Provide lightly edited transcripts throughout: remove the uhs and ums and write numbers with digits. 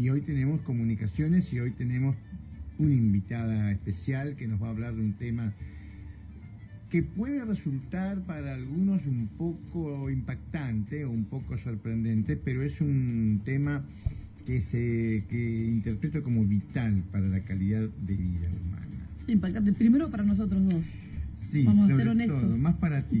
y hoy tenemos comunicaciones y hoy tenemos una invitada especial que nos va a hablar de un tema que puede resultar para algunos un poco impactante o un poco sorprendente, pero es un tema que interpreto como vital para la calidad de vida humana. Impactante, primero para nosotros dos. Sí, vamos a sobre ser honestos. todo, más para ti.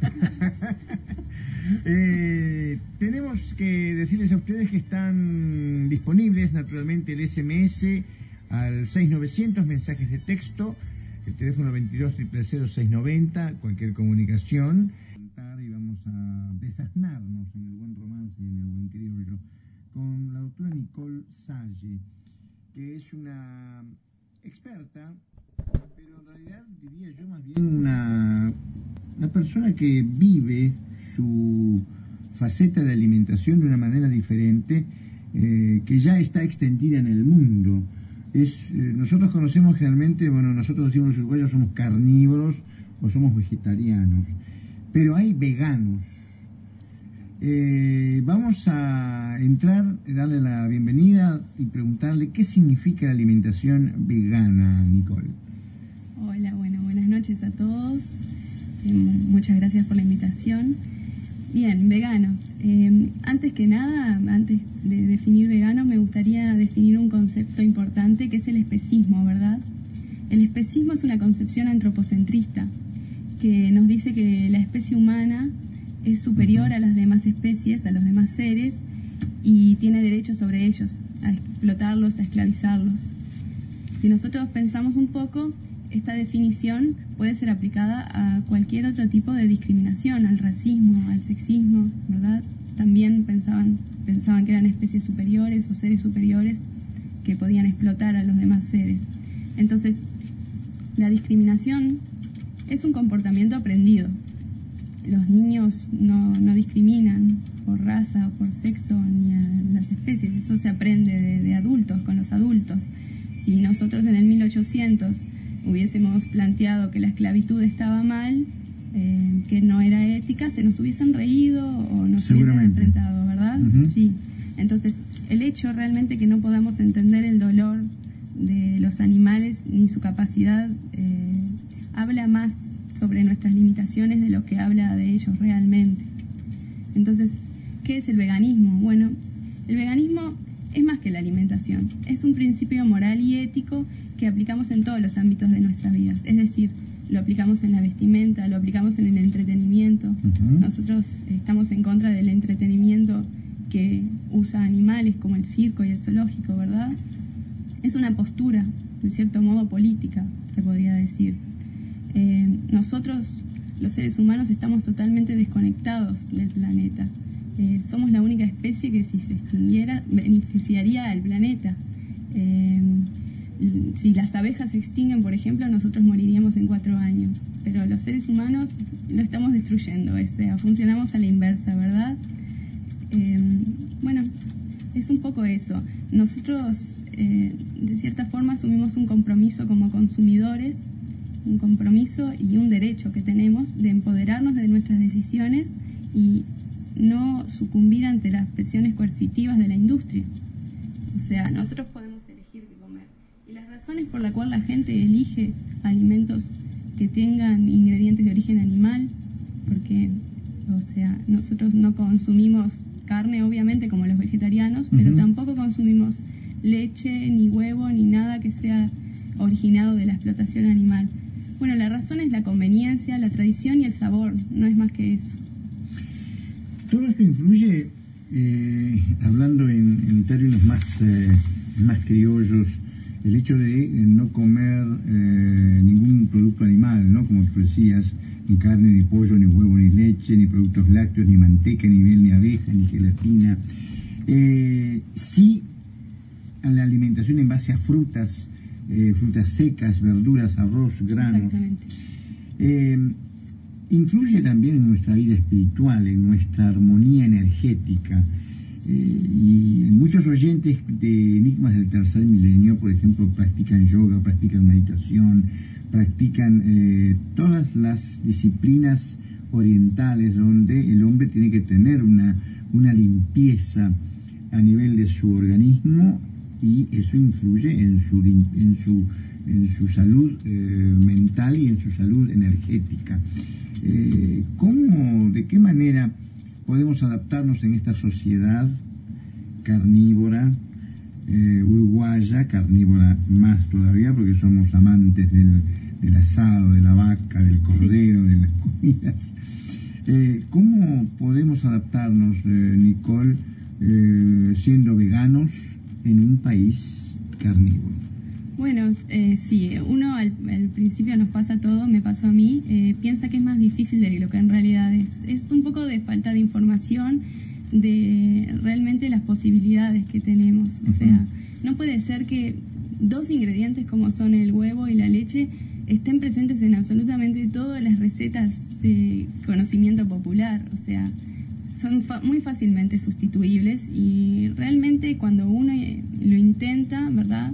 Tenemos que decirles a ustedes que están disponibles naturalmente el SMS al 6900, mensajes de texto, el teléfono 22 000 690, cualquier comunicación. Y vamos a desasnarnos en el buen romance y en el buen criollo con la doctora Nicole Salle, que es una experta, pero en realidad diría yo más bien una persona que vive su faceta de alimentación de una manera diferente, que ya está extendida en el mundo. Nosotros conocemos generalmente, bueno, nosotros decimos los uruguayos somos carnívoros o somos vegetarianos, pero hay veganos. Vamos a entrar, darle la bienvenida y preguntarle qué significa la alimentación vegana, Nicole. Hola, bueno, buenas noches a todos. Muchas gracias por la invitación. Bien, vegano. Antes que nada, antes de definir vegano, me gustaría definir un concepto importante que es el especismo, ¿verdad? El especismo es una concepción antropocentrista que nos dice que la especie humana es superior a las demás especies, a los demás seres, y tiene derecho sobre ellos, a explotarlos, a esclavizarlos. Si nosotros pensamos un poco, esta definición puede ser aplicada a cualquier otro tipo de discriminación, al racismo, al sexismo, ¿verdad? También pensaban que eran especies superiores o seres superiores que podían explotar a los demás seres. Entonces, la discriminación es un comportamiento aprendido. Los niños no discriminan por raza o por sexo ni a las especies, eso se aprende de adultos, con los adultos. Si nosotros en el 1800 hubiésemos planteado que la esclavitud estaba mal, que no era ética, se nos hubiesen reído o nos hubiesen enfrentado, ¿verdad? Sí. Entonces, el hecho realmente que no podamos entender el dolor de los animales ni su capacidad habla más sobre nuestras limitaciones de lo que habla de ellos realmente. Entonces, ¿qué es el veganismo? Bueno, el veganismo es más que la alimentación, es un principio moral y ético que aplicamos en todos los ámbitos de nuestras vidas, es decir, lo aplicamos en la vestimenta, lo aplicamos en el entretenimiento. Nosotros estamos en contra del entretenimiento que usa animales como el circo y el zoológico, ¿verdad? Es una postura, de cierto modo, política, se podría decir. Nosotros, los seres humanos, estamos totalmente desconectados del planeta. Somos la única especie que, si se extinguiera, beneficiaría al planeta. Si las abejas se extinguen, por ejemplo, nosotros moriríamos en 4 años. Pero los seres humanos lo estamos destruyendo, o sea, funcionamos a la inversa, ¿verdad? Bueno, es un poco eso. Nosotros, de cierta forma, asumimos un compromiso como consumidores, un compromiso y un derecho que tenemos de empoderarnos de nuestras decisiones y no sucumbir ante las presiones coercitivas de la industria. O sea, nosotros podemos elegir qué comer. Y las razones por las cuales la gente elige alimentos que tengan ingredientes de origen animal, porque, o sea, nosotros no consumimos carne, obviamente, como los vegetarianos, pero tampoco consumimos leche, ni huevo, ni nada que sea originado de la explotación animal. Bueno, la razón es la conveniencia, la tradición y el sabor, no es más que eso. Todo esto influye, hablando en términos más criollos, el hecho de no comer ningún producto animal, ¿no? Como tú decías, ni carne, ni pollo, ni huevo, ni leche, ni productos lácteos, ni manteca, ni miel, ni abeja, ni gelatina. Sí a la alimentación en base a frutas, frutas secas, verduras, arroz, granos. Exactamente. Influye también en nuestra vida espiritual, en nuestra armonía energética. Y muchos oyentes de Enigmas del Tercer Milenio, por ejemplo, practican yoga, practican meditación, practican todas las disciplinas orientales donde el hombre tiene que tener una limpieza a nivel de su organismo y eso influye en su salud mental y en su salud energética. ¿De qué manera podemos adaptarnos en esta sociedad carnívora, uruguaya, carnívora más todavía porque somos amantes del asado, de la vaca, del cordero, de las comidas? ¿Cómo podemos adaptarnos, Nicole, siendo veganos en un país carnívoro? Bueno, sí, uno al principio nos pasa todo, me pasó a mí, piensa que es más difícil de lo que en realidad es. Es un poco de falta de información de realmente las posibilidades que tenemos. O sea, no puede ser que dos ingredientes como son el huevo y la leche estén presentes en absolutamente todas las recetas de conocimiento popular. O sea, son muy fácilmente sustituibles y realmente cuando uno lo intenta, ¿verdad?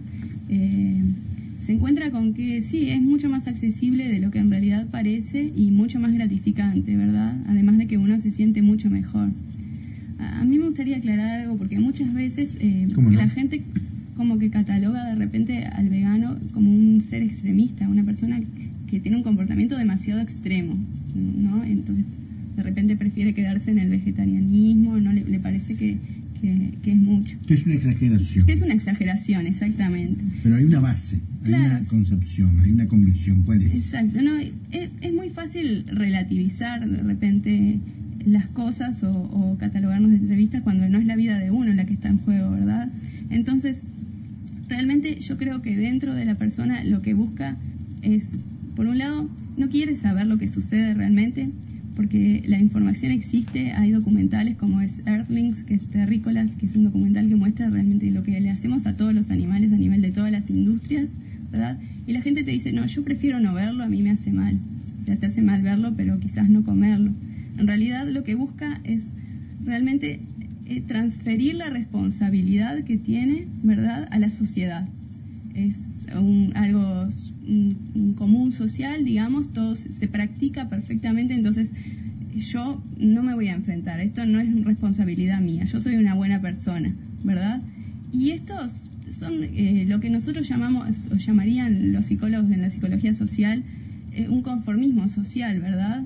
Se encuentra con que sí, es mucho más accesible de lo que en realidad parece y mucho más gratificante, ¿verdad? Además de que uno se siente mucho mejor. A mí me gustaría aclarar algo porque muchas veces la gente como que cataloga de repente al vegano como un ser extremista, una persona que tiene un comportamiento demasiado extremo, ¿no? Entonces de repente prefiere quedarse en el vegetarianismo, no le parece que es mucho. Que es una exageración. Que es una exageración, exactamente. Pero hay una base, hay una concepción, hay una convicción. ¿Cuál es? Exacto. No, es muy fácil relativizar de repente las cosas o catalogarnos desde vista cuando no es la vida de uno la que está en juego, ¿verdad? Entonces, realmente yo creo que dentro de la persona lo que busca es, por un lado, no quiere saber lo que sucede realmente, porque la información existe, hay documentales como es Earthlings, que es Terrícolas, que es un documental que muestra realmente lo que le hacemos a todos los animales a nivel de todas las industrias, ¿verdad? Y la gente te dice, no, yo prefiero no verlo, a mí me hace mal. O sea, te hace mal verlo, pero quizás no comerlo. En realidad lo que busca es realmente transferir la responsabilidad que tiene, ¿verdad?, a la sociedad. Es algo común social, digamos, todo se practica perfectamente, entonces yo no me voy a enfrentar, esto no es responsabilidad mía, yo soy una buena persona, ¿verdad? Y estos son lo que nosotros llamamos, o llamarían los psicólogos en la psicología social, un conformismo social, ¿verdad?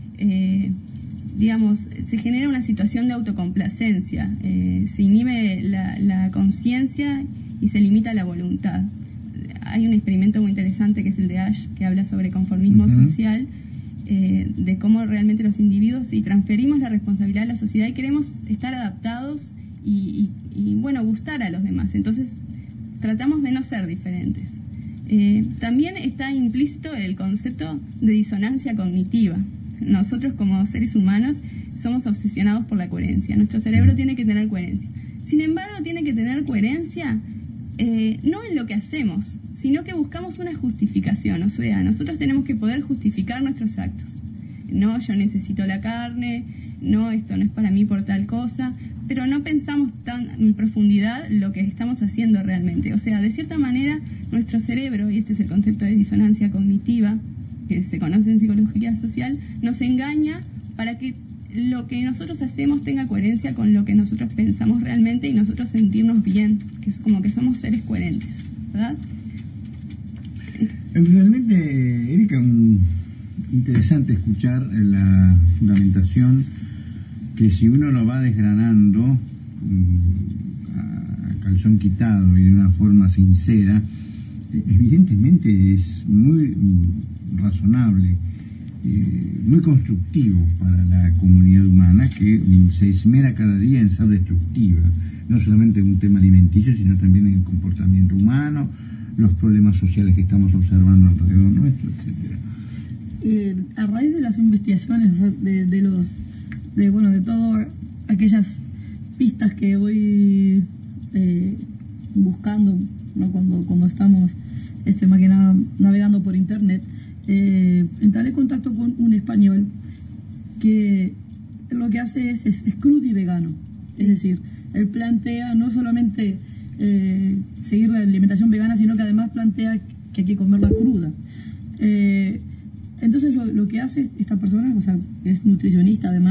Digamos, se genera una situación de autocomplacencia, se inhibe la conciencia y se limita la voluntad. Hay un experimento muy interesante que es el de Ash, que habla sobre conformismo social, de cómo realmente los individuos, y transferimos la responsabilidad a la sociedad y queremos estar adaptados y bueno, gustar a los demás. Entonces, tratamos de no ser diferentes. También está implícito el concepto de disonancia cognitiva. Nosotros como seres humanos somos obsesionados por la coherencia. Nuestro cerebro tiene que tener coherencia. Sin embargo, tiene que tener coherencia no en lo que hacemos, sino que buscamos una justificación. O sea, nosotros tenemos que poder justificar nuestros actos. No, yo necesito la carne, no, esto no es para mí por tal cosa, pero no pensamos tan en profundidad lo que estamos haciendo realmente. O sea, de cierta manera, nuestro cerebro, y este es el concepto de disonancia cognitiva, que se conoce en psicología social, nos engaña para que lo que nosotros hacemos tenga coherencia con lo que nosotros pensamos realmente y nosotros sentirnos bien, que es como que somos seres coherentes, ¿verdad? Realmente, Erika, interesante escuchar la fundamentación que si uno lo va desgranando a calzón quitado y de una forma sincera, evidentemente es muy razonable, muy constructivo para la comunidad humana que se esmera cada día en ser destructiva, no solamente en un tema alimenticio, sino también en el comportamiento humano, los problemas sociales que estamos observando alrededor nuestro, etcétera. A raíz de las investigaciones, o sea, de todas aquellas pistas que voy buscando, ¿no? cuando estamos más que nada navegando por internet, entré contacto con un español que lo que hace es crudo y vegano. Es decir, él plantea no solamente seguir la alimentación vegana, sino que además plantea que hay que comerla cruda. Entonces lo que hace esta persona, o sea, es nutricionista además,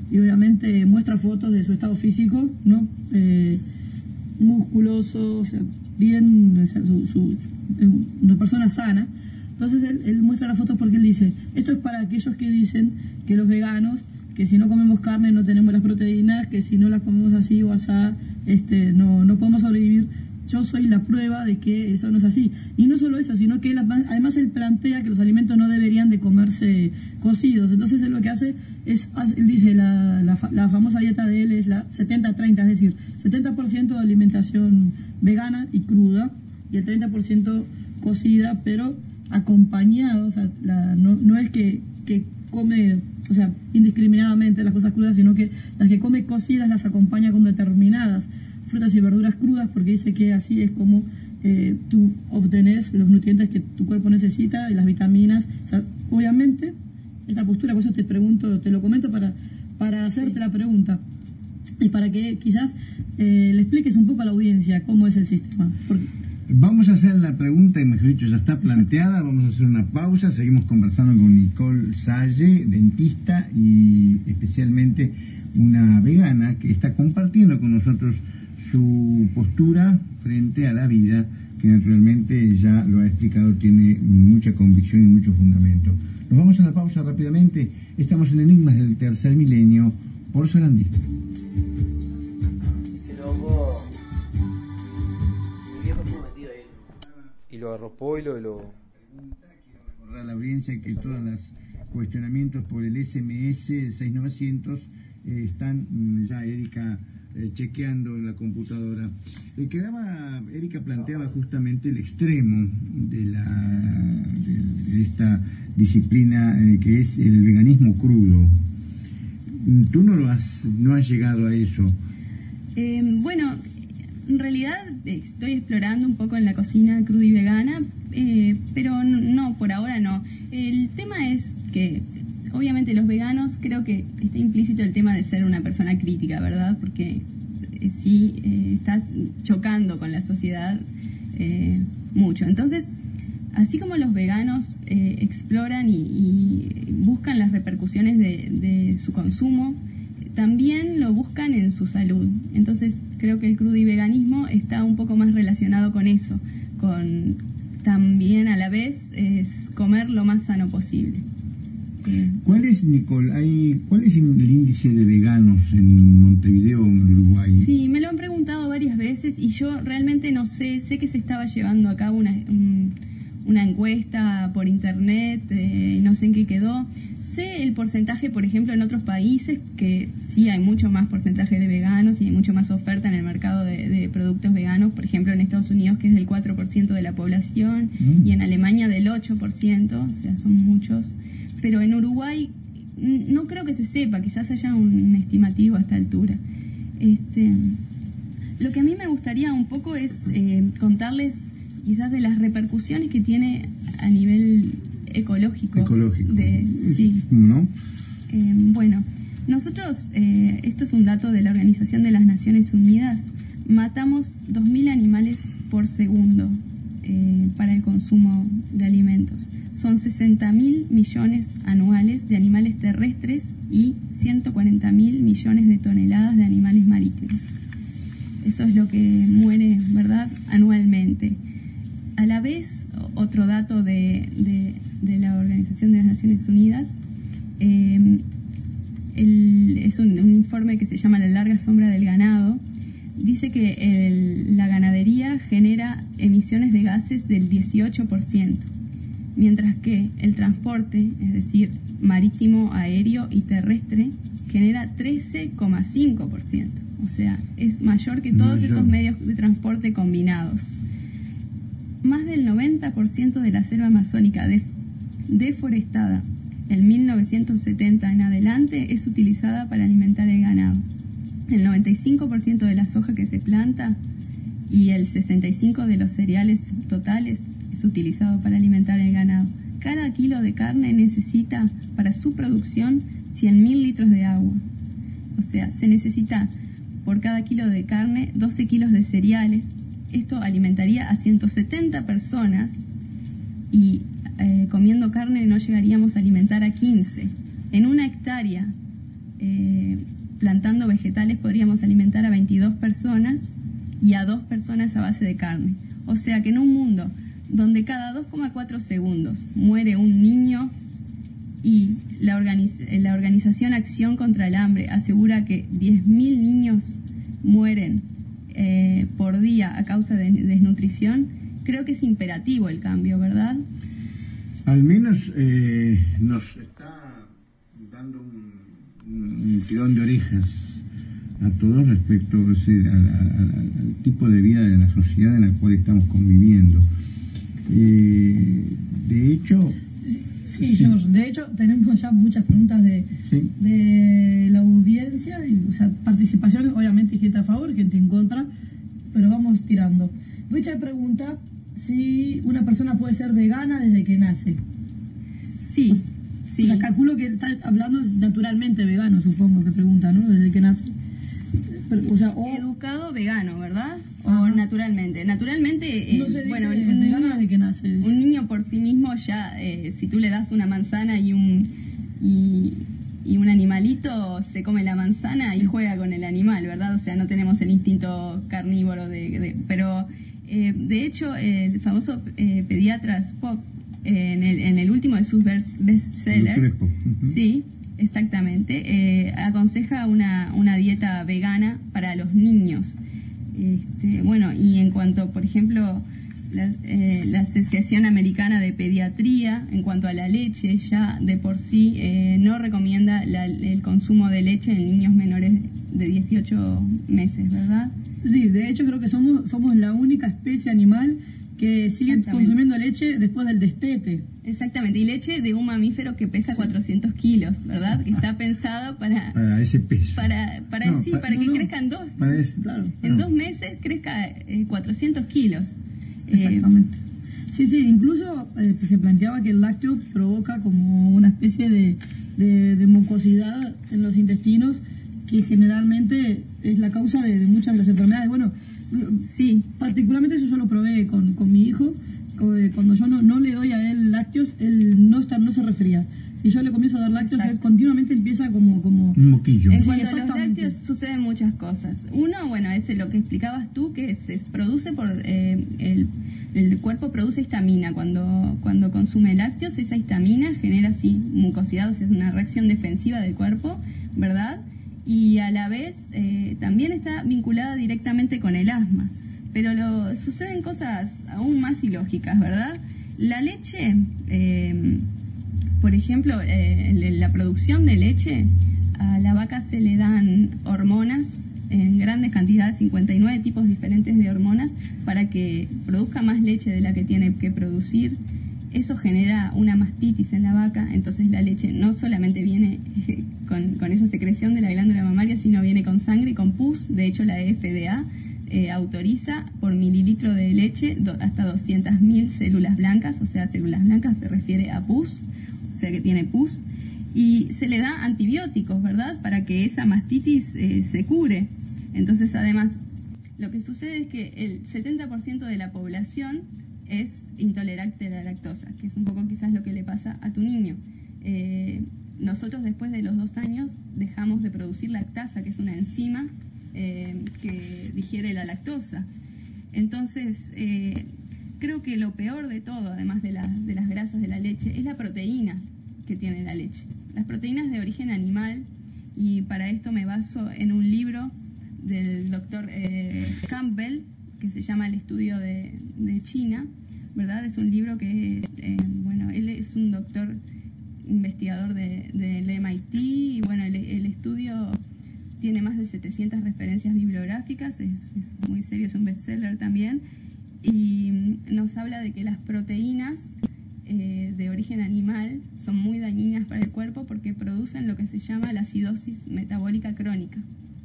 y obviamente muestra fotos de su estado físico, ¿no? Musculoso, o sea, bien, o sea, una persona sana. Entonces él muestra las fotos porque él dice, esto es para aquellos que dicen que los veganos, que si no comemos carne no tenemos las proteínas, que si no las comemos así o asá, no podemos sobrevivir. Yo soy la prueba de que eso no es así. Y no solo eso, sino que además él plantea que los alimentos no deberían de comerse cocidos. Entonces él lo que hace es, él dice, la famosa dieta de él es la 70-30, es decir, 70% de alimentación vegana y cruda y el 30% cocida, pero acompañado, o sea, no es que come, o sea, indiscriminadamente las cosas crudas, sino que las que come cocidas las acompaña con determinadas frutas y verduras crudas, porque dice que así es como tú obtenés los nutrientes que tu cuerpo necesita y las vitaminas. O sea, obviamente, esta postura, por eso te pregunto, te lo comento para hacerte la pregunta y para que quizás le expliques un poco a la audiencia cómo es el sistema. Vamos a hacer la pregunta, y mejor dicho, ya está planteada. Vamos a hacer una pausa. Seguimos conversando con Nicole Salle, dentista y especialmente una vegana que está compartiendo con nosotros su postura frente a la vida, que naturalmente ya lo ha explicado, tiene mucha convicción y mucho fundamento. Nos vamos a la pausa rápidamente. Estamos en Enigmas del Tercer Milenio por Sarandí. Y lo arropó y lo... Quiero recordar a la audiencia que todos los cuestionamientos por el SMS 6900 están ya Erika chequeando en la computadora. Erika planteaba justamente el extremo de esta disciplina que es el veganismo crudo. Tú no has llegado a eso. Bueno, en realidad estoy explorando un poco en la cocina cruda y vegana, pero no, por ahora no. El tema es que obviamente los veganos, creo que está implícito el tema de ser una persona crítica, ¿verdad? Porque sí estás chocando con la sociedad mucho. Entonces, así como los veganos exploran y buscan las repercusiones de su consumo, también lo buscan en su salud. Entonces, creo que el crudo y veganismo está un poco más relacionado con eso, con también a la vez es comer lo más sano posible. ¿Cuál es, Nicole, cuál es el índice de veganos en Montevideo o en Uruguay? Sí, me lo han preguntado varias veces y yo realmente no sé que se estaba llevando a cabo una encuesta por internet, no sé en qué quedó. Sé el porcentaje, por ejemplo, en otros países, que sí hay mucho más porcentaje de veganos y hay mucho más oferta en el mercado de productos veganos, por ejemplo en Estados Unidos, que es del 4% de la población, y en Alemania del 8%, o sea, son muchos. Pero en Uruguay no creo que se sepa, quizás haya un estimativo a esta altura. Lo que a mí me gustaría un poco es contarles quizás de las repercusiones que tiene a nivel ecológico. Sí. ¿No? Bueno, nosotros, esto es un dato de la Organización de las Naciones Unidas, matamos 2.000 animales por segundo para el consumo de alimentos. Son 60.000 millones anuales de animales terrestres y 140.000 millones de toneladas de animales marítimos. Eso es lo que muere, ¿verdad?, anualmente. A la vez, otro dato de la Organización de las Naciones Unidas, es un informe que se llama La larga sombra del ganado. Dice que la ganadería genera emisiones de gases del 18%, mientras que el transporte, es decir, marítimo, aéreo y terrestre, genera 13,5%. O sea, es mayor que todos esos medios de transporte combinados. Más del 90% de la selva amazónica deforestada en 1970 en adelante es utilizada para alimentar el ganado. El 95% de la soja que se planta y el 65% de los cereales totales es utilizado para alimentar el ganado. Cada kilo de carne necesita para su producción 100.000 litros de agua. O sea, se necesita por cada kilo de carne 12 kilos de cereales. Esto alimentaría a 170 personas y comiendo carne no llegaríamos a alimentar a 15. En una hectárea plantando vegetales podríamos alimentar a 22 personas y a 2 personas a base de carne. O sea que en un mundo donde cada 2,4 segundos muere un niño y la organización Acción contra el Hambre asegura que 10.000 niños mueren por día a causa de desnutrición, creo que es imperativo el cambio, ¿verdad? Al menos nos está dando un tirón de orejas a todos respecto al tipo de vida de la sociedad en la cual estamos conviviendo. De hecho... Sí, George, de hecho tenemos ya muchas preguntas de la audiencia, o sea, participación, obviamente gente a favor, gente en contra, pero vamos tirando. Richard pregunta si una persona puede ser vegana desde que nace. Sí, sí. O sea, calculo que está hablando naturalmente vegano, supongo que pregunta, ¿no? Desde que nace. Pero, o sea, educado vegano, ¿verdad? Ajá. O naturalmente. Naturalmente, no se dice bueno, vegano desde que nace. Un niño por sí mismo ya, si tú le das una manzana y un animalito, se come la manzana y juega con el animal, ¿verdad? O sea, no tenemos el instinto carnívoro pero de hecho el famoso pediatra Spock en el último de sus bestsellers, sí, exactamente, aconseja una dieta vegana para los niños. Bueno, y en cuanto, por ejemplo, la Asociación Americana de Pediatría, en cuanto a la leche, ya de por sí no recomienda el consumo de leche en niños menores de 18 meses, ¿verdad? Sí, de hecho creo que somos la única especie animal que sigue consumiendo leche después del destete. Exactamente, y leche de un mamífero que pesa 400 kilos, ¿verdad? Que está pensado para ese peso. Para que crezcan dos. En 2 meses crezca 400 kilos. Exactamente. Sí, incluso se planteaba que el lácteo provoca como una especie de mucosidad en los intestinos que generalmente es la causa de muchas de las enfermedades. Bueno, sí, particularmente eso yo lo probé con mi hijo. Cuando yo no le doy a él lácteos, él no se resfría. Si yo le comienzo a dar lácteos, él continuamente empieza como un moquillo. En cuanto a los lácteos suceden muchas cosas. Uno, bueno, es lo que explicabas tú, que se produce por el cuerpo produce histamina cuando consume lácteos. Esa histamina genera así mucosidad, o sea, es una reacción defensiva del cuerpo, ¿verdad? Y a la vez también está vinculada directamente con el asma. Pero suceden cosas aún más ilógicas, ¿verdad? La leche, por ejemplo, la producción de leche, a la vaca se le dan hormonas en grandes cantidades, 59 tipos diferentes de hormonas, para que produzca más leche de la que tiene que producir. Eso genera una mastitis en la vaca, entonces la leche no solamente viene con esa secreción de la glándula mamaria, sino viene con sangre y con pus. De hecho, la FDA autoriza por mililitro de leche hasta 200.000 células blancas, o sea, células blancas se refiere a pus, o sea que tiene pus, y se le da antibióticos, ¿verdad?, para que esa mastitis se cure. Entonces, además, lo que sucede es que el 70% de la población es intolerante a la lactosa, que es un poco quizás lo que le pasa a tu niño. Nosotros después de los 2 años dejamos de producir lactasa, que es una enzima que digiere la lactosa. Entonces, creo que lo peor de todo, además de las grasas de la leche, es la proteína que tiene la leche. Las proteínas de origen animal, y para esto me baso en un libro del doctor Campbell, que se llama El estudio de China, ¿verdad? Es un libro que, bueno, él es un doctor investigador del MIT, y bueno, el estudio tiene más de 700 referencias bibliográficas, es muy serio, es un bestseller también, y nos habla de que las proteínas de origen animal son muy dañinas para el cuerpo porque producen lo que se llama la acidosis metabólica crónica.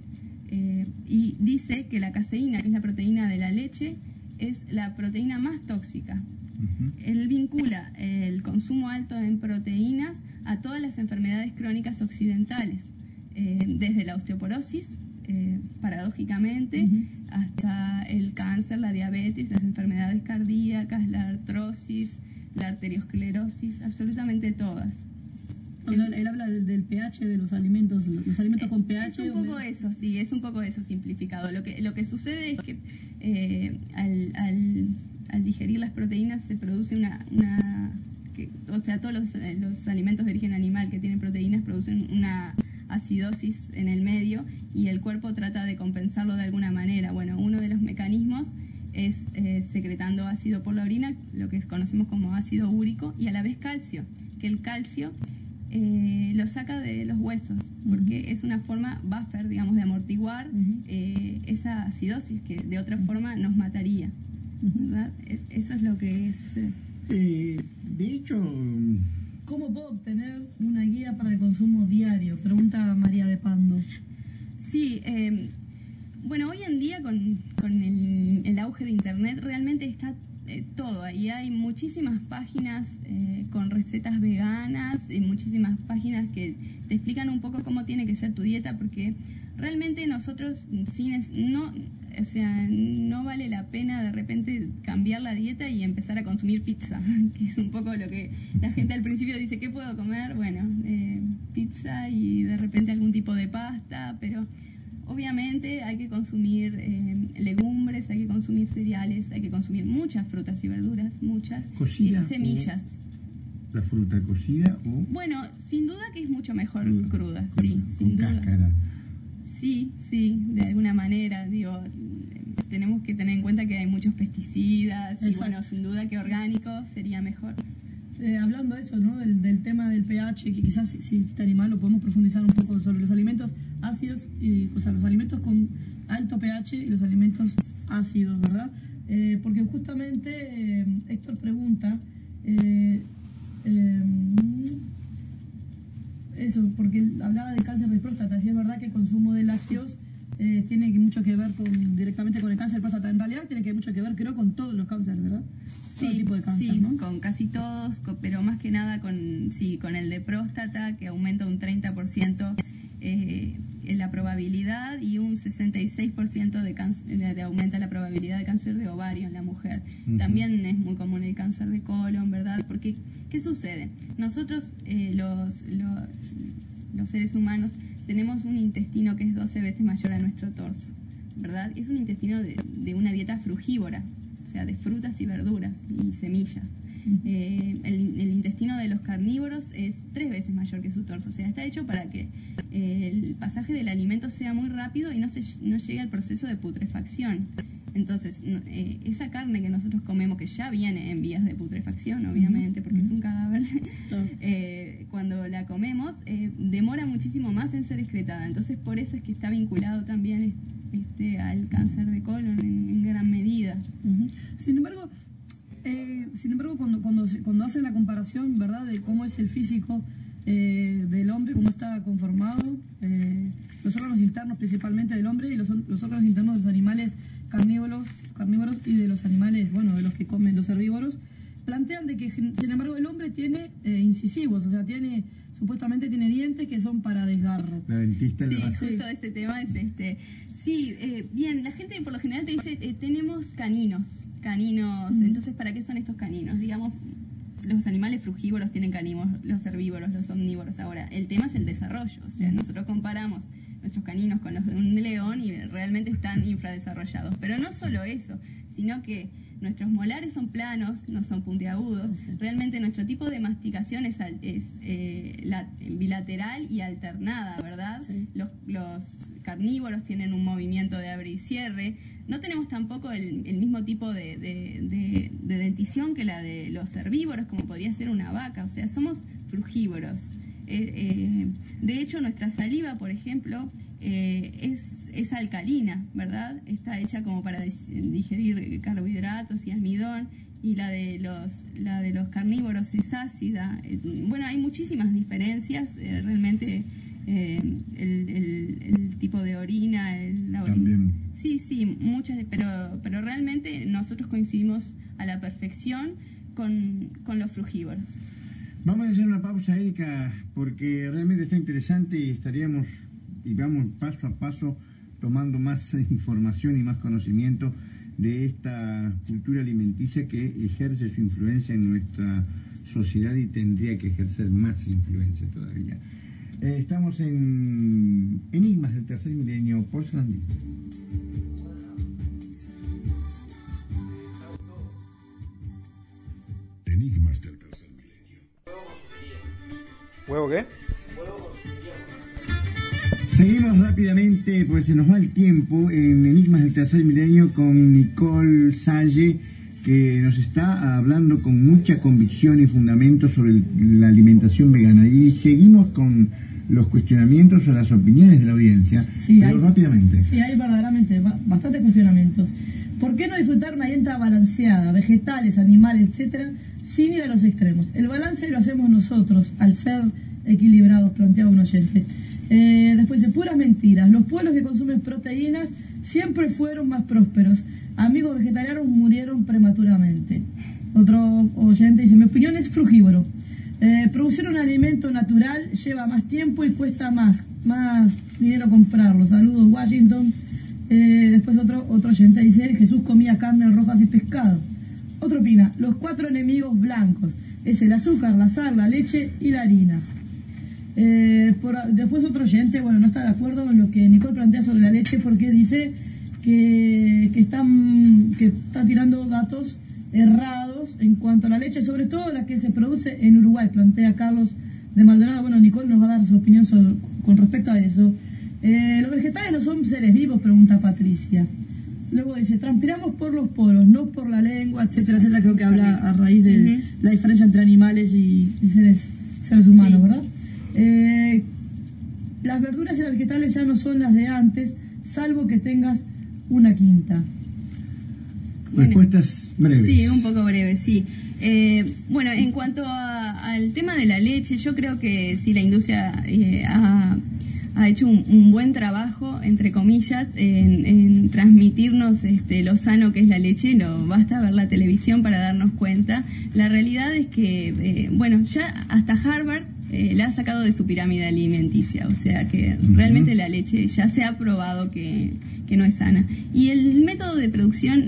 Y dice que la caseína, que es la proteína de la leche, es la proteína más tóxica. Él vincula el consumo alto en proteínas a todas las enfermedades crónicas occidentales, desde la osteoporosis, paradójicamente, hasta el cáncer, la diabetes, las enfermedades cardíacas, la artrosis, la arteriosclerosis, absolutamente todas. Él habla del pH de los alimentos con pH. Es un poco eso, sí, es un poco eso simplificado. Lo que sucede es que al digerir las proteínas se produce o sea, todos los alimentos de origen animal que tienen proteínas producen una acidosis en el medio y el cuerpo trata de compensarlo de alguna manera. Bueno, uno de los mecanismos es secretando ácido por la orina, lo que conocemos como ácido úrico, y a la vez calcio, que el calcio lo saca de los huesos, porque es una forma buffer, digamos, de amortiguar esa acidosis que de otra forma nos mataría, ¿verdad? Eso es lo que sucede. De hecho, ¿cómo puedo obtener una guía para el consumo diario? Pregunta María de Pando. Sí, bueno, hoy en día con el auge de Internet realmente está todo. Ahí hay muchísimas páginas con recetas veganas y muchísimas páginas que te explican un poco cómo tiene que ser tu dieta, porque realmente nosotros no vale la pena de repente cambiar la dieta y empezar a consumir pizza, que es un poco lo que la gente al principio dice, ¿qué puedo comer? Bueno, pizza y de repente algún tipo de pasta, pero obviamente hay que consumir legumbres, hay que consumir cereales, hay que consumir muchas frutas y verduras, muchas, ¿cocida y semillas. ¿La fruta cocida o...? Bueno, sin duda que es mucho mejor cruda, con, sí, sin con duda. cáscara. Sí, de alguna manera, digo, tenemos que tener en cuenta que hay muchos pesticidas. Exacto. Y bueno, sin duda que orgánico sería mejor. Hablando de eso, ¿no? Del tema del pH, que quizás si este animal lo podemos profundizar un poco sobre los alimentos ácidos, o sea, los alimentos con alto pH y los alimentos ácidos, ¿verdad? Porque justamente Héctor pregunta eso, porque él hablaba de cáncer de próstata, si es verdad que el consumo de lácteos tiene mucho que ver directamente con el cáncer de próstata. En realidad tiene mucho que ver, creo, con todos los cánceres, ¿verdad? Todo tipo de cáncer, sí, ¿no? con casi todos, pero más que nada con el de próstata, que aumenta un 30% en la probabilidad, y un 66% aumenta la probabilidad de cáncer de ovario en la mujer. También es muy común el cáncer de colon, ¿verdad? Porque, ¿qué sucede? Nosotros, los seres humanos, tenemos un intestino que es 12 veces mayor a nuestro torso, ¿verdad? Es un intestino de una dieta frugívora, o sea, de frutas y verduras y semillas. El intestino de los carnívoros es 3 veces mayor que su torso, o sea, está hecho para que el pasaje del alimento sea muy rápido y no llegue al proceso de putrefacción. Entonces, esa carne que nosotros comemos, que ya viene en vías de putrefacción, obviamente, porque es un cadáver, cuando la comemos, demora muchísimo más en ser excretada. Entonces, por eso es que está vinculado también al cáncer de colon en gran medida. Sin embargo, cuando hace la comparación, ¿verdad?, de cómo es el físico del hombre, cómo está conformado, los órganos internos principalmente del hombre y los órganos internos de los animales carnívoros y de los animales, bueno, de los que comen los herbívoros, plantean de que, sin embargo, el hombre tiene incisivos, o sea, supuestamente tiene dientes que son para desgarro. La dentista Sí, lo hace. justo ese tema es Sí, bien, la gente por lo general te dice, tenemos caninos, entonces, ¿para qué son estos caninos? Digamos, los animales frugívoros tienen caninos, los herbívoros, los omnívoros. Ahora, el tema es el desarrollo, o sea, nosotros comparamos nuestros caninos con los de un león y realmente están infradesarrollados. Pero no solo eso, sino que nuestros molares son planos, no son puntiagudos. Realmente nuestro tipo de masticación es bilateral y alternada, ¿verdad? Sí. Los carnívoros tienen un movimiento de abre y cierre. No tenemos tampoco el mismo tipo de dentición que la de los herbívoros, como podría ser una vaca. O sea, somos frugívoros. De hecho, nuestra saliva, por ejemplo, es alcalina, ¿verdad? Está hecha como para digerir carbohidratos y almidón, y la de los carnívoros es ácida. Bueno, hay muchísimas diferencias, realmente. El tipo de orina, la orina. También. Sí, muchas, pero realmente nosotros coincidimos a la perfección con los frugívoros. Vamos a hacer una pausa, Erika, porque realmente está interesante y vamos paso a paso tomando más información y más conocimiento de esta cultura alimenticia que ejerce su influencia en nuestra sociedad y tendría que ejercer más influencia todavía. Estamos en Enigmas del Tercer Milenio por Sarandí. Enigmas del Tercer Milenio. ¿Huevo qué? Seguimos rápidamente, pues se nos va el tiempo, en Enigmas del Tercer Milenio con Nicole Salle, que nos está hablando con mucha convicción y fundamento sobre la alimentación vegana. Y seguimos con los cuestionamientos o las opiniones de la audiencia, sí, pero rápidamente. Sí, hay verdaderamente bastantes cuestionamientos. ¿Por qué no disfrutar una dieta balanceada, vegetales, animales, etcétera, sin ir a los extremos? El balance lo hacemos nosotros, al ser equilibrados, planteaba un oyente. Después dice, puras mentiras. Los pueblos que consumen proteínas siempre fueron más prósperos. Amigos vegetarianos murieron prematuramente. Otro oyente dice, mi opinión es frugívoro. Producir un alimento natural lleva más tiempo y cuesta más dinero comprarlo. Saludos, Washington. Después otro oyente dice, Jesús comía carnes rojas y pescado. Otro opina, los 4 enemigos blancos es el azúcar, la sal, la leche y la harina. Después otro oyente, bueno, no está de acuerdo con lo que Nicole plantea sobre la leche porque dice que está tirando datos errados en cuanto a la leche, sobre todo la que se produce en Uruguay, plantea Carlos de Maldonado. Bueno, Nicole nos va a dar su opinión con respecto a eso. Los vegetales no son seres vivos, pregunta Patricia. Luego dice, transpiramos por los poros, no por la lengua, etcétera, etcétera. Creo que habla a raíz de la diferencia entre animales y seres humanos, sí. ¿Verdad? Las verduras y los vegetales ya no son las de antes, salvo que tengas una quinta. Respuestas breves. Sí, un poco breves, sí. Bueno, en cuanto al tema de la leche, yo creo que sí la industria ha hecho un buen trabajo, entre comillas, en transmitirnos lo sano que es la leche. No basta ver la televisión para darnos cuenta. La realidad es que, ya hasta Harvard la ha sacado de su pirámide alimenticia, o sea que realmente la leche ya se ha probado que no es sana. Y el método de producción,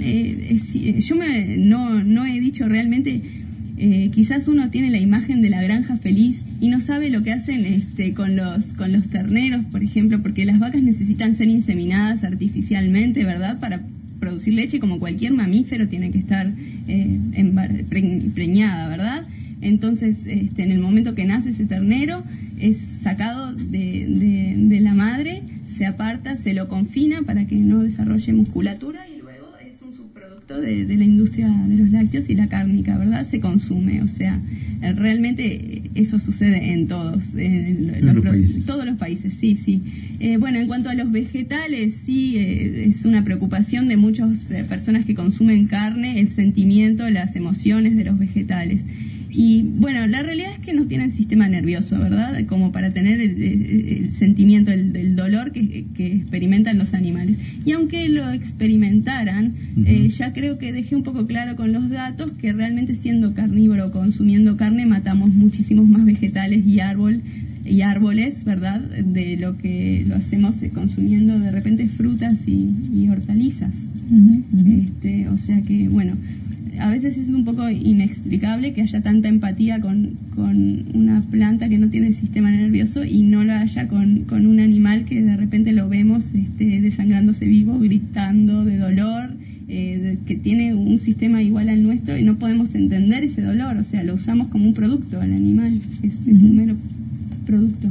no he dicho realmente, quizás uno tiene la imagen de la granja feliz y no sabe lo que hacen con los terneros, por ejemplo, porque las vacas necesitan ser inseminadas artificialmente, ¿verdad?, para producir leche, como cualquier mamífero tiene que estar preñada, ¿verdad? Entonces, en el momento que nace ese ternero, es sacado de la madre, se aparta, se lo confina para que no desarrolle musculatura y luego es un subproducto de la industria de los lácteos y la cárnica, ¿verdad? Se consume, o sea, realmente eso sucede en todos los países, sí. Bueno, en cuanto a los vegetales, sí, es una preocupación de muchas personas que consumen carne, el sentimiento, las emociones de los vegetales. Y bueno, la realidad es que no tienen sistema nervioso, ¿verdad?, como para tener el sentimiento del dolor que experimentan los animales. Y aunque lo experimentaran, ya creo que dejé un poco claro con los datos que realmente siendo carnívoro, consumiendo carne, matamos muchísimos más vegetales y árboles, ¿verdad?, de lo que lo hacemos consumiendo de repente frutas y hortalizas. O sea que, bueno, a veces es un poco inexplicable que haya tanta empatía con una planta que no tiene sistema nervioso y no lo haya con un animal que de repente lo vemos desangrándose vivo, gritando de dolor, que tiene un sistema igual al nuestro y no podemos entender ese dolor, o sea, lo usamos como un producto al animal, es un mero producto.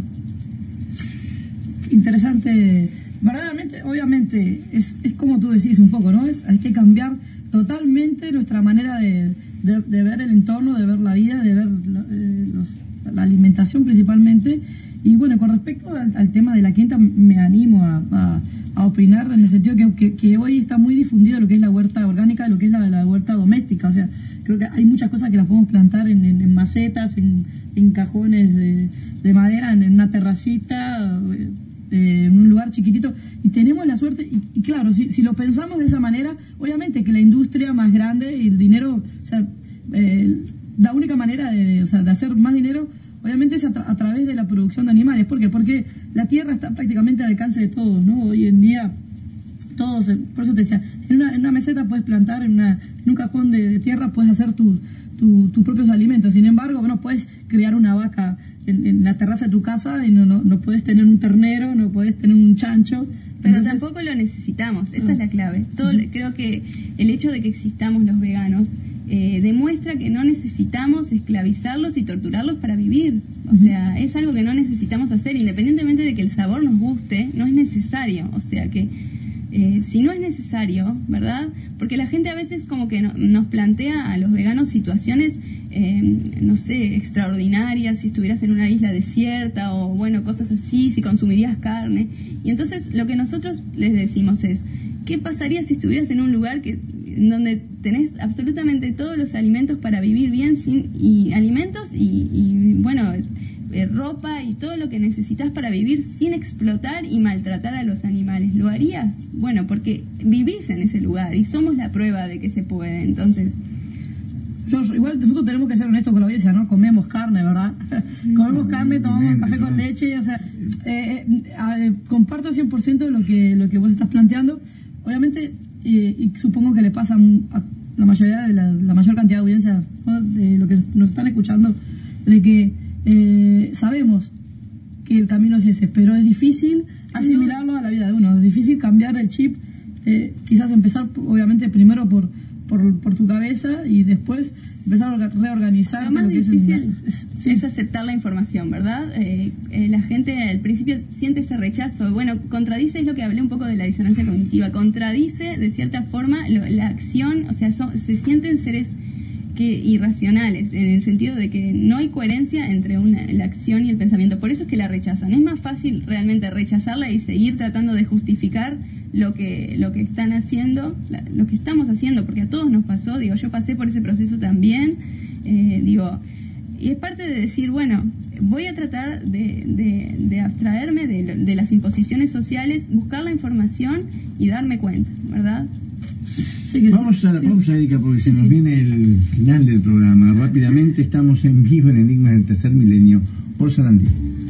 Interesante, verdaderamente, obviamente, es como tú decís un poco, ¿no? Hay que cambiar totalmente nuestra manera de ver el entorno, de ver la vida, de ver la alimentación principalmente. Y bueno, con respecto al tema de la quinta, me animo a opinar en el sentido que hoy está muy difundido lo que es la huerta orgánica, lo que es la huerta doméstica. O sea, creo que hay muchas cosas que las podemos plantar en macetas, en cajones de madera, en una terracita, en un lugar chiquitito, y tenemos la suerte, y claro, si lo pensamos de esa manera, obviamente que la industria más grande y el dinero, o sea, la única manera de hacer más dinero, obviamente es a través de la producción de animales. ¿Por qué? Porque la tierra está prácticamente al alcance de todos, ¿no? Hoy en día Todos, por eso te decía, en una meseta puedes plantar, en un cajón de tierra puedes hacer tus propios alimentos. Sin embargo, no puedes criar una vaca en la terraza de tu casa y no puedes tener un ternero, no puedes tener un chancho. Pero tampoco lo necesitamos, esa es la clave. Creo que el hecho de que existamos los veganos demuestra que no necesitamos esclavizarlos y torturarlos para vivir. O sea, es algo que no necesitamos hacer, independientemente de que el sabor nos guste, no es necesario. O sea que si no es necesario, ¿verdad? Porque la gente a veces como que nos plantea a los veganos situaciones, no sé, extraordinarias, si estuvieras en una isla desierta o bueno, cosas así, si consumirías carne. Y entonces lo que nosotros les decimos es, ¿qué pasaría si estuvieras en un lugar en donde tenés absolutamente todos los alimentos para vivir bien, alimentos y bueno, ropa y todo lo que necesitas para vivir sin explotar y maltratar a los animales? ¿Lo harías? Bueno, porque vivís en ese lugar y somos la prueba de que se puede. Entonces, igual nosotros tenemos que ser honestos con la audiencia, ¿no? Comemos carne, ¿verdad? Comemos carne, tomamos café con leche, o sea, comparto 100% lo que vos estás planteando. Obviamente, y supongo que le pasa a la mayoría de la mayor cantidad de audiencia, ¿no? De lo que nos están escuchando, de que sabemos que el camino es ese, pero es difícil asimilarlo a la vida de uno, es difícil cambiar el chip, quizás empezar obviamente primero por tu cabeza y después empezar a reorganizar. Lo más difícil es aceptar la información, ¿verdad? La gente al principio siente ese rechazo. Bueno, contradice, es lo que hablé un poco de la disonancia cognitiva, contradice de cierta forma la acción, o sea, se sienten seres irracionales, en el sentido de que no hay coherencia entre la acción y el pensamiento. Por eso es que la rechazan. Es más fácil realmente rechazarla y seguir tratando de justificar lo que están haciendo, lo que estamos haciendo, porque a todos nos pasó, yo pasé por ese proceso también, y es parte de decir, bueno, voy a tratar de abstraerme de las imposiciones sociales, buscar la información y darme cuenta, ¿verdad? Sí, vamos a la pausa, Erika, porque se nos viene el final del programa. Rápidamente, estamos en vivo en Enigmas del Tercer Milenio por Sarandí.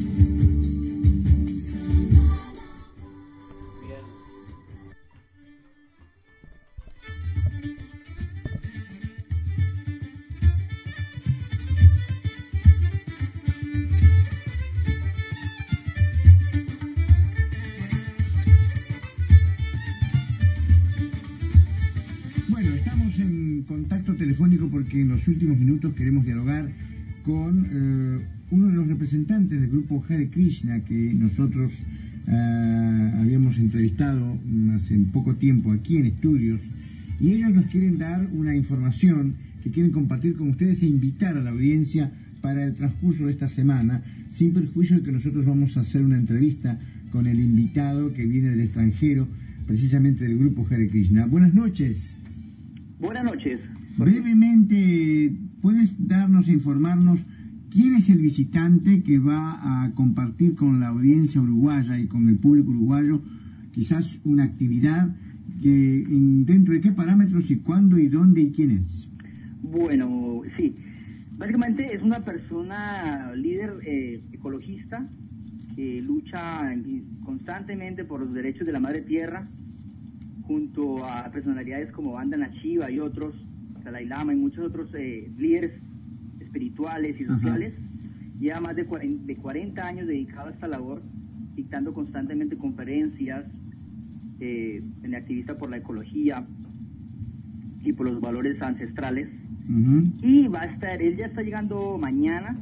Porque en los últimos minutos queremos dialogar con uno de los representantes del grupo Hare Krishna que nosotros habíamos entrevistado hace poco tiempo aquí en estudios, y ellos nos quieren dar una información que quieren compartir con ustedes e invitar a la audiencia para el transcurso de esta semana, sin perjuicio de que nosotros vamos a hacer una entrevista con el invitado que viene del extranjero, precisamente del grupo Hare Krishna. Buenas noches. Buenas noches. Brevemente, ¿puedes darnos e informarnos quién es el visitante que va a compartir con la audiencia uruguaya y con el público uruguayo quizás una actividad que dentro de qué parámetros y cuándo y dónde y quién es? Bueno, sí. Básicamente es una persona líder ecologista que lucha constantemente por los derechos de la madre tierra, junto a personalidades como Vandana Shiva y otros, Dalai Lama y muchos otros líderes espirituales y sociales. Lleva más de 40 años dedicado a esta labor, dictando constantemente conferencias, activista por la ecología y por los valores ancestrales. Y él ya está llegando mañana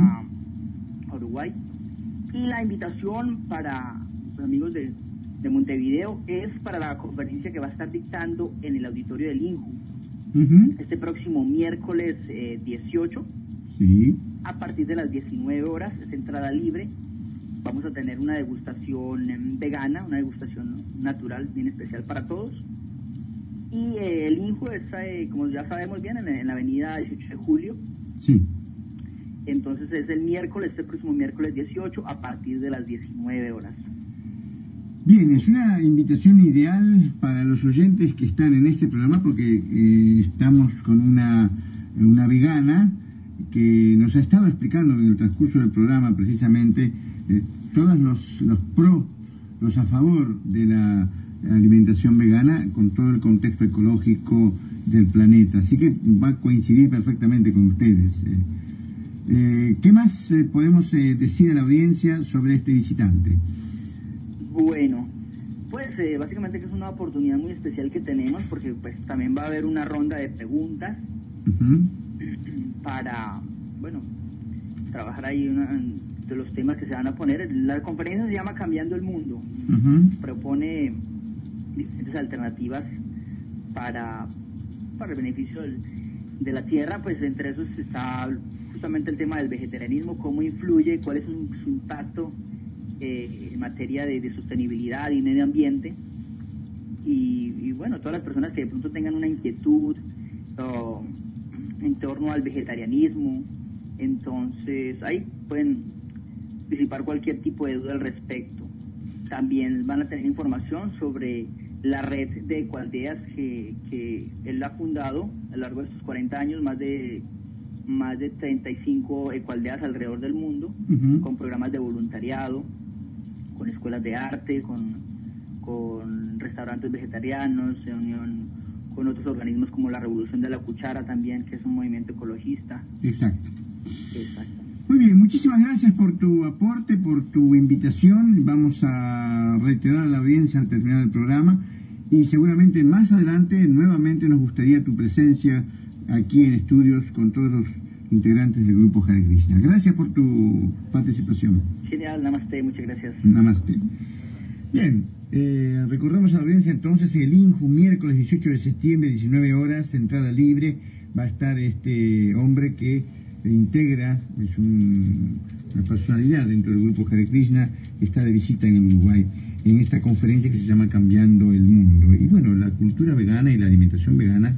a Uruguay, y la invitación para los amigos de Montevideo es para la conferencia que va a estar dictando en el auditorio del INJU este próximo miércoles 18, a partir de las 19 horas, es entrada libre. Vamos a tener una degustación vegana, una degustación natural bien especial para todos. Y el INJU está, como ya sabemos bien, en la avenida 18 de Julio. Entonces es este próximo miércoles 18, a partir de las 19 horas. Bien, es una invitación ideal para los oyentes que están en este programa, porque estamos con una vegana que nos ha estado explicando en el transcurso del programa precisamente todos los pros los a favor de la alimentación vegana con todo el contexto ecológico del planeta. Así que va a coincidir perfectamente con ustedes. ¿Qué más podemos decir a la audiencia sobre este visitante? Bueno, pues básicamente que es una oportunidad muy especial que tenemos, porque pues también va a haber una ronda de preguntas para, bueno, trabajar ahí de los temas que se van a poner. La conferencia se llama Cambiando el Mundo. Propone diferentes alternativas para el beneficio de la tierra. Pues entre esos está justamente el tema del vegetarianismo, cómo influye, cuál es su impacto en materia de sostenibilidad y medio ambiente. Y bueno, todas las personas que de pronto tengan una inquietud en torno al vegetarianismo, entonces ahí pueden disipar cualquier tipo de duda al respecto. También van a tener información sobre la red de ecoaldeas que él ha fundado a lo largo de estos 40 años, más de 35 ecoaldeas alrededor del mundo, con programas de voluntariado, con escuelas de arte, con restaurantes vegetarianos, en unión con otros organismos como la Revolución de la Cuchara también, que es un movimiento ecologista. Exacto. Muy bien, muchísimas gracias por tu aporte, por tu invitación. Vamos a reiterar a la audiencia al terminar el programa y seguramente más adelante nuevamente nos gustaría tu presencia aquí en estudios con todos los integrantes del grupo Hare Krishna. Gracias por tu participación. Genial, namaste, muchas gracias. Namaste. Bien, recordamos a la audiencia entonces el INJU, miércoles 18 de septiembre, 19 horas, entrada libre. Va a estar este hombre que integra, es una personalidad dentro del grupo Hare Krishna, que está de visita en Uruguay, en esta conferencia que se llama Cambiando el Mundo. Y bueno, la cultura vegana y la alimentación vegana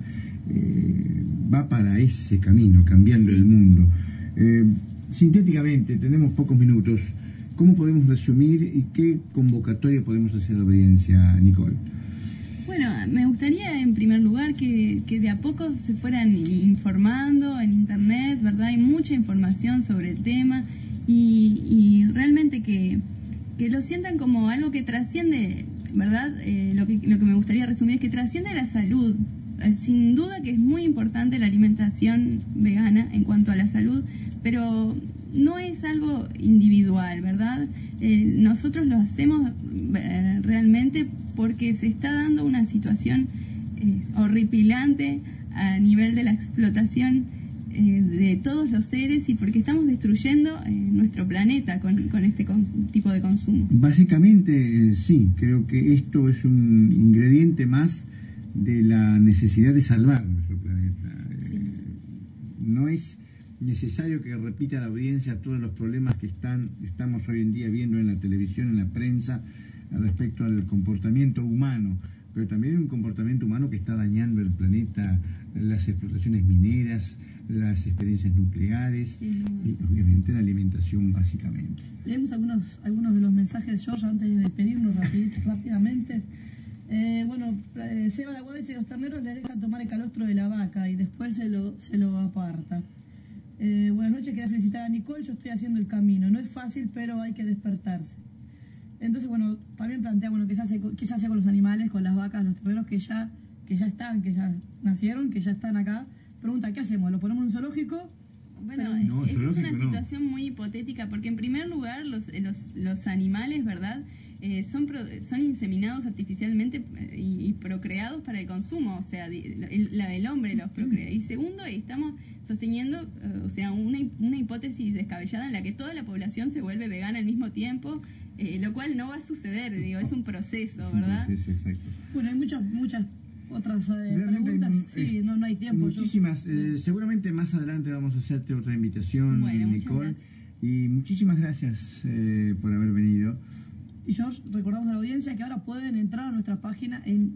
va para ese camino, cambiando el mundo. Sintéticamente, tenemos pocos minutos. ¿Cómo podemos resumir y qué convocatoria podemos hacer a la audiencia, Nicole? Bueno, me gustaría en primer lugar que de a poco se fueran informando en internet, ¿verdad? Hay mucha información sobre el tema y realmente que lo sientan como algo que trasciende, ¿verdad? Lo que me gustaría resumir es que trasciende la salud. Sin duda que es muy importante la alimentación vegana en cuanto a la salud, pero no es algo individual, ¿verdad? Nosotros lo hacemos realmente porque se está dando una situación horripilante a nivel de la explotación de todos los seres y porque estamos destruyendo nuestro planeta con este tipo de consumo. Básicamente, sí, creo que esto es un ingrediente más de la necesidad de salvar nuestro planeta. No es necesario que repita a la audiencia todos los problemas que estamos hoy en día viendo en la televisión, en la prensa, respecto al comportamiento humano, pero también hay un comportamiento humano que está dañando el planeta, las explotaciones mineras, las experiencias nucleares y obviamente la alimentación básicamente. Leemos algunos de los mensajes, George, antes de despedirnos rápidamente. Seba de Aguada dice: los terneros les dejan tomar el calostro de la vaca y después se lo aparta. Buenas noches, quería felicitar a Nicole, yo estoy haciendo el camino. No es fácil, pero hay que despertarse. Entonces, bueno, también plantea, qué se hace con los animales, con las vacas, los terneros que ya están, que ya nacieron, que ya están acá. Pregunta, ¿qué hacemos? ¿Lo ponemos en un zoológico? Bueno, esa es una situación muy hipotética, porque en primer lugar los animales, ¿verdad?, son inseminados artificialmente y procreados para el consumo, o sea, el hombre los procrea. Y segundo, estamos sosteniendo, una hipótesis descabellada en la que toda la población se vuelve vegana al mismo tiempo, lo cual no va a suceder, es un proceso, ¿verdad? Sí, exacto. Bueno, hay muchas otras preguntas, no hay tiempo. Muchísimas, seguramente más adelante vamos a hacerte otra invitación, Nicole, y muchísimas gracias por haber venido. Y George, recordamos a la audiencia que ahora pueden entrar a nuestra página en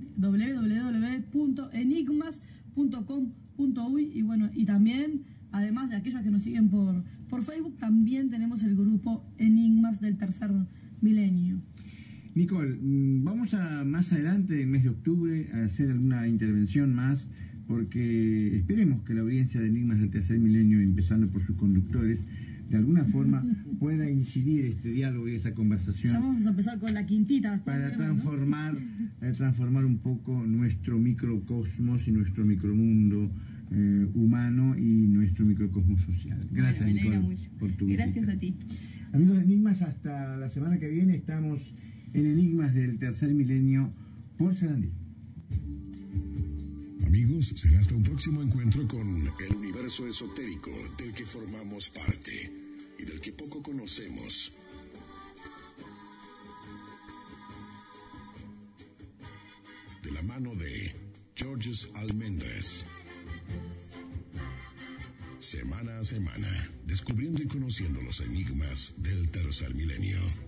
www.enigmas.com.uy y también, además de aquellos que nos siguen por Facebook, también tenemos el grupo Enigmas del Tercer Milenio. Nicole, vamos a más adelante, en el mes de octubre, a hacer alguna intervención más, porque esperemos que la audiencia de Enigmas del Tercer Milenio, empezando por sus conductores, de alguna forma pueda incidir este diálogo y esta conversación. Ya vamos a empezar con la quintita. Para transformar un poco nuestro microcosmos y nuestro micromundo humano y nuestro microcosmos social. Gracias, bueno, Nicole, por tu visita. Gracias a ti. Amigos de Enigmas, hasta la semana que viene estamos en Enigmas del Tercer Milenio por Sarandí. Amigos, será hasta un próximo encuentro con el universo esotérico del que formamos parte y del que poco conocemos. De la mano de Georges Almendras. Semana a semana, descubriendo y conociendo los enigmas del tercer milenio.